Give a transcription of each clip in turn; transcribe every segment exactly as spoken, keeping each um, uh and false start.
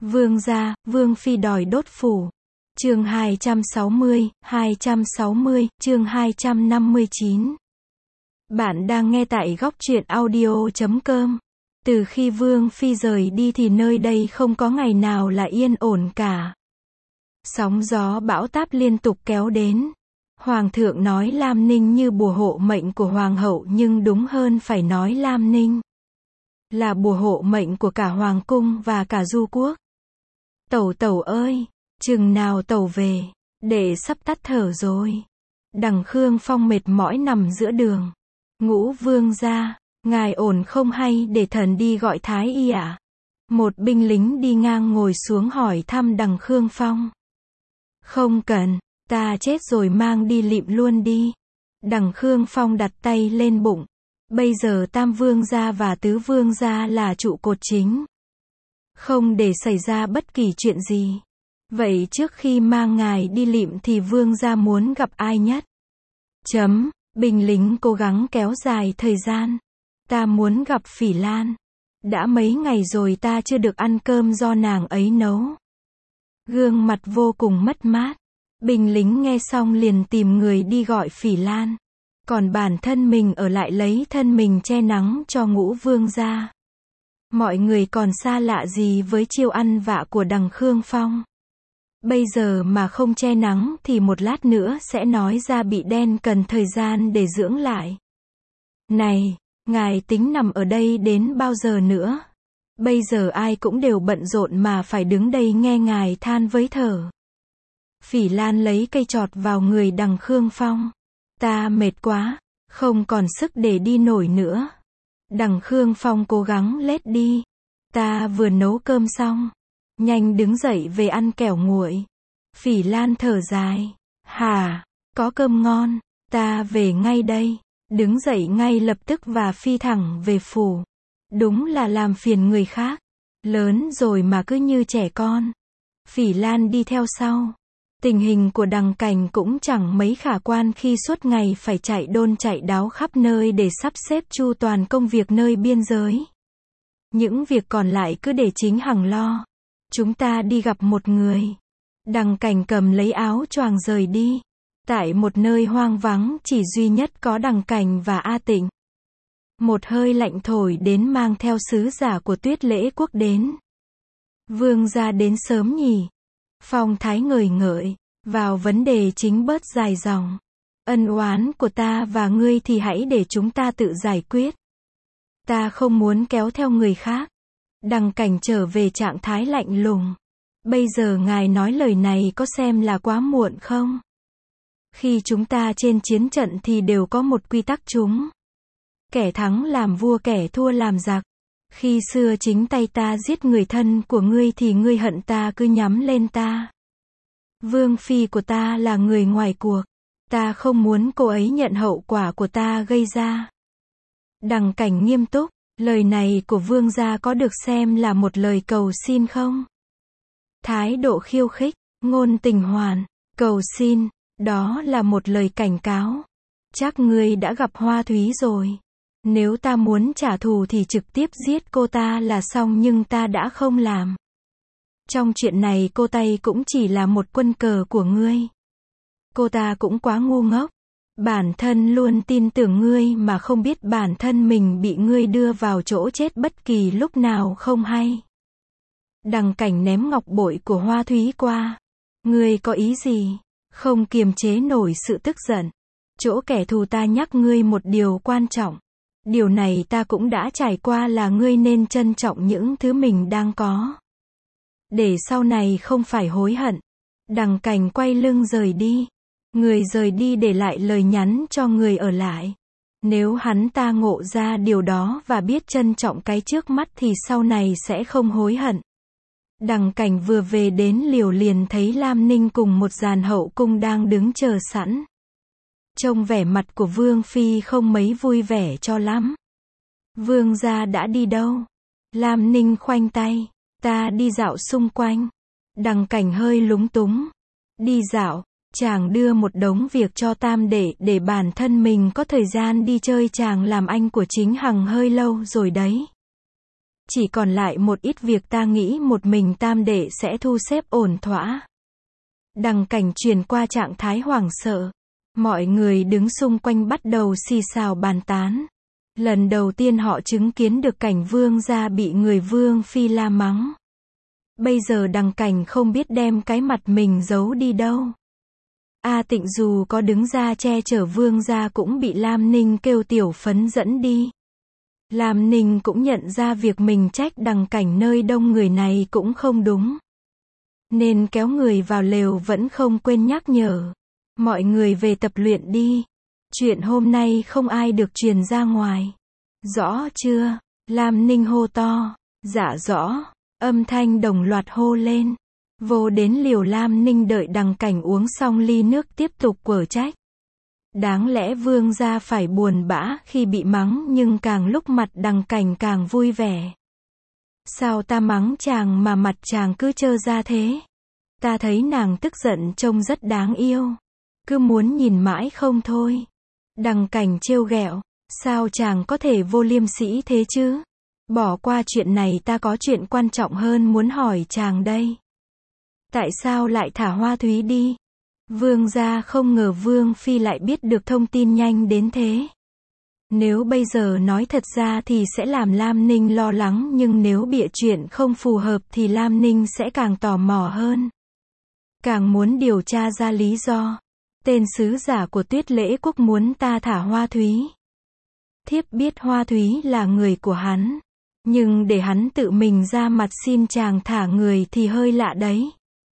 Vương gia, Vương phi đòi đốt phủ. Chương hai trăm sáu mươi, hai trăm sáu mươi, chương hai trăm năm mươi chín. Bạn đang nghe tại góc truyện audio chấm com. Từ khi Vương phi rời đi thì nơi đây không có ngày nào là yên ổn cả. Sóng gió bão táp liên tục kéo đến. Hoàng thượng nói Lam Ninh như bùa hộ mệnh của hoàng hậu, nhưng đúng hơn phải nói Lam Ninh là bùa hộ mệnh của cả hoàng cung và cả du quốc. Tẩu tẩu ơi, chừng nào tẩu về, đệ sắp tắt thở rồi. Đằng Khương Phong mệt mỏi nằm giữa đường. Ngũ vương gia, ngài ổn không hay để thần đi gọi thái y ạ? À? Một binh lính đi ngang ngồi xuống hỏi thăm đằng Khương Phong. Không cần, ta chết rồi mang đi lịm luôn đi. Đằng Khương Phong đặt tay lên bụng. Bây giờ tam vương gia và tứ vương gia là trụ cột chính. Không để xảy ra bất kỳ chuyện gì. Vậy trước khi mang ngài đi lịm thì vương gia muốn gặp ai nhất? Chấm, binh lính cố gắng kéo dài thời gian. Ta muốn gặp Phỉ Lan. Đã mấy ngày rồi ta chưa được ăn cơm do nàng ấy nấu. Gương mặt vô cùng mất mát. Binh lính nghe xong liền tìm người đi gọi Phỉ Lan. Còn bản thân mình ở lại lấy thân mình che nắng cho ngũ vương gia. Mọi người còn xa lạ gì với chiêu ăn vạ của đằng Khương Phong. Bây giờ mà không che nắng thì một lát nữa sẽ nói ra bị đen, cần thời gian để dưỡng lại. Này, ngài tính nằm ở đây đến bao giờ nữa? Bây giờ ai cũng đều bận rộn mà phải đứng đây nghe ngài than với thở. Phỉ Lan lấy cây chọt vào người đằng Khương Phong. Ta mệt quá, không còn sức để đi nổi nữa. Đằng Khương Phong cố gắng lết đi. Ta vừa nấu cơm xong. Nhanh đứng dậy về ăn kẻo nguội. Phỉ Lan thở dài. Hả, có cơm ngon, ta về ngay đây. Đứng dậy ngay lập tức và phi thẳng về phủ. Đúng là làm phiền người khác. Lớn rồi mà cứ như trẻ con. Phỉ Lan đi theo sau. Tình hình của đằng Cảnh cũng chẳng mấy khả quan khi suốt ngày phải chạy đôn chạy đáo khắp nơi để sắp xếp chu toàn công việc nơi biên giới. Những việc còn lại cứ để chính Hằng lo. Chúng ta đi gặp một người. Đằng Cảnh cầm lấy áo choàng rời đi. Tại một nơi hoang vắng chỉ duy nhất có đằng Cảnh và A Tịnh. Một hơi lạnh thổi đến mang theo sứ giả của Tuyết Lễ Quốc đến. Vương gia đến sớm nhỉ? Phong Thái ngời ngợi, vào vấn đề chính bớt dài dòng. Ân oán của ta và ngươi thì hãy để chúng ta tự giải quyết. Ta không muốn kéo theo người khác. Đằng Cảnh trở về trạng thái lạnh lùng. Bây giờ ngài nói lời này có xem là quá muộn không? Khi chúng ta trên chiến trận thì đều có một quy tắc chung. Kẻ thắng làm vua, kẻ thua làm giặc. Khi xưa chính tay ta giết người thân của ngươi thì ngươi hận ta cứ nhắm lên ta. Vương phi của ta là người ngoài cuộc. Ta không muốn cô ấy nhận hậu quả của ta gây ra. Đằng Cảnh nghiêm túc. Lời này của vương gia có được xem là một lời cầu xin không? Thái độ khiêu khích, ngôn tình hoàn, cầu xin, đó là một lời cảnh cáo. Chắc ngươi đã gặp Hoa Thúy rồi. Nếu ta muốn trả thù thì trực tiếp giết cô ta là xong, nhưng ta đã không làm. Trong chuyện này cô ta cũng chỉ là một quân cờ của ngươi. Cô ta cũng quá ngu ngốc. Bản thân luôn tin tưởng ngươi mà không biết bản thân mình bị ngươi đưa vào chỗ chết bất kỳ lúc nào không hay. Đằng Cảnh ném ngọc bội của Hoa Thúy qua. Ngươi có ý gì? Không kiềm chế nổi sự tức giận. Chỗ kẻ thù ta nhắc ngươi một điều quan trọng. Điều này ta cũng đã trải qua, là ngươi nên trân trọng những thứ mình đang có. Để sau này không phải hối hận. Đằng Cảnh quay lưng rời đi. Người rời đi để lại lời nhắn cho người ở lại. Nếu hắn ta ngộ ra điều đó và biết trân trọng cái trước mắt thì sau này sẽ không hối hận. Đằng Cảnh vừa về đến liều liền thấy Lam Ninh cùng một dàn hậu cung đang đứng chờ sẵn. Trông vẻ mặt của Vương phi không mấy vui vẻ cho lắm. Vương gia đã đi đâu? Lam Ninh khoanh tay. Ta đi dạo xung quanh. Đằng Cảnh hơi lúng túng. Đi dạo, chàng đưa một đống việc cho tam đệ để bản thân mình có thời gian đi chơi, chàng làm anh của chính Hằng hơi lâu rồi đấy. Chỉ còn lại một ít việc ta nghĩ một mình tam đệ sẽ thu xếp ổn thỏa. Đằng Cảnh chuyển qua trạng thái hoảng sợ. Mọi người đứng xung quanh bắt đầu xì xào bàn tán. Lần đầu tiên họ chứng kiến được cảnh Vương gia bị người Vương phi la mắng. Bây giờ Đằng Cảnh không biết đem cái mặt mình giấu đi đâu. A Tịnh dù có đứng ra che chở Vương gia cũng bị Lam Ninh kêu tiểu phấn dẫn đi. Lam Ninh cũng nhận ra việc mình trách Đằng Cảnh nơi đông người này cũng không đúng. Nên kéo người vào lều vẫn không quên nhắc nhở. Mọi người về tập luyện đi. Chuyện hôm nay không ai được truyền ra ngoài. Rõ chưa? Lam Ninh hô to. Dạ rõ. Âm thanh đồng loạt hô lên. Vô đến liều Lam Ninh đợi Đằng Cảnh uống xong ly nước tiếp tục quở trách. Đáng lẽ Vương gia phải buồn bã khi bị mắng nhưng càng lúc mặt Đằng Cảnh càng vui vẻ. Sao ta mắng chàng mà mặt chàng cứ trơ ra thế? Ta thấy nàng tức giận trông rất đáng yêu. Cứ muốn nhìn mãi không thôi. Đằng Cảnh trêu ghẹo. Sao chàng có thể vô liêm sỉ thế chứ? Bỏ qua chuyện này ta có chuyện quan trọng hơn muốn hỏi chàng đây. Tại sao lại thả Hoa Thúy đi? Vương gia không ngờ Vương phi lại biết được thông tin nhanh đến thế. Nếu bây giờ nói thật ra thì sẽ làm Lam Ninh lo lắng nhưng nếu bịa chuyện không phù hợp thì Lam Ninh sẽ càng tò mò hơn. Càng muốn điều tra ra lý do. Tên sứ giả của Tuyết Lễ Quốc muốn ta thả Hoa Thúy. Thiếp biết Hoa Thúy là người của hắn. Nhưng để hắn tự mình ra mặt xin chàng thả người thì hơi lạ đấy.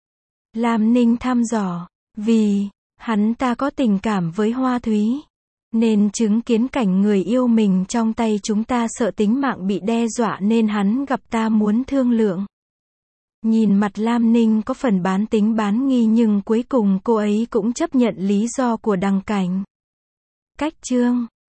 Lam Ninh thăm dò. Vì, hắn ta có tình cảm với Hoa Thúy. Nên chứng kiến cảnh người yêu mình trong tay chúng ta sợ tính mạng bị đe dọa nên hắn gặp ta muốn thương lượng. Nhìn mặt Lam Ninh có phần bán tính bán nghi nhưng cuối cùng cô ấy cũng chấp nhận lý do của Đằng Cảnh. Cách chương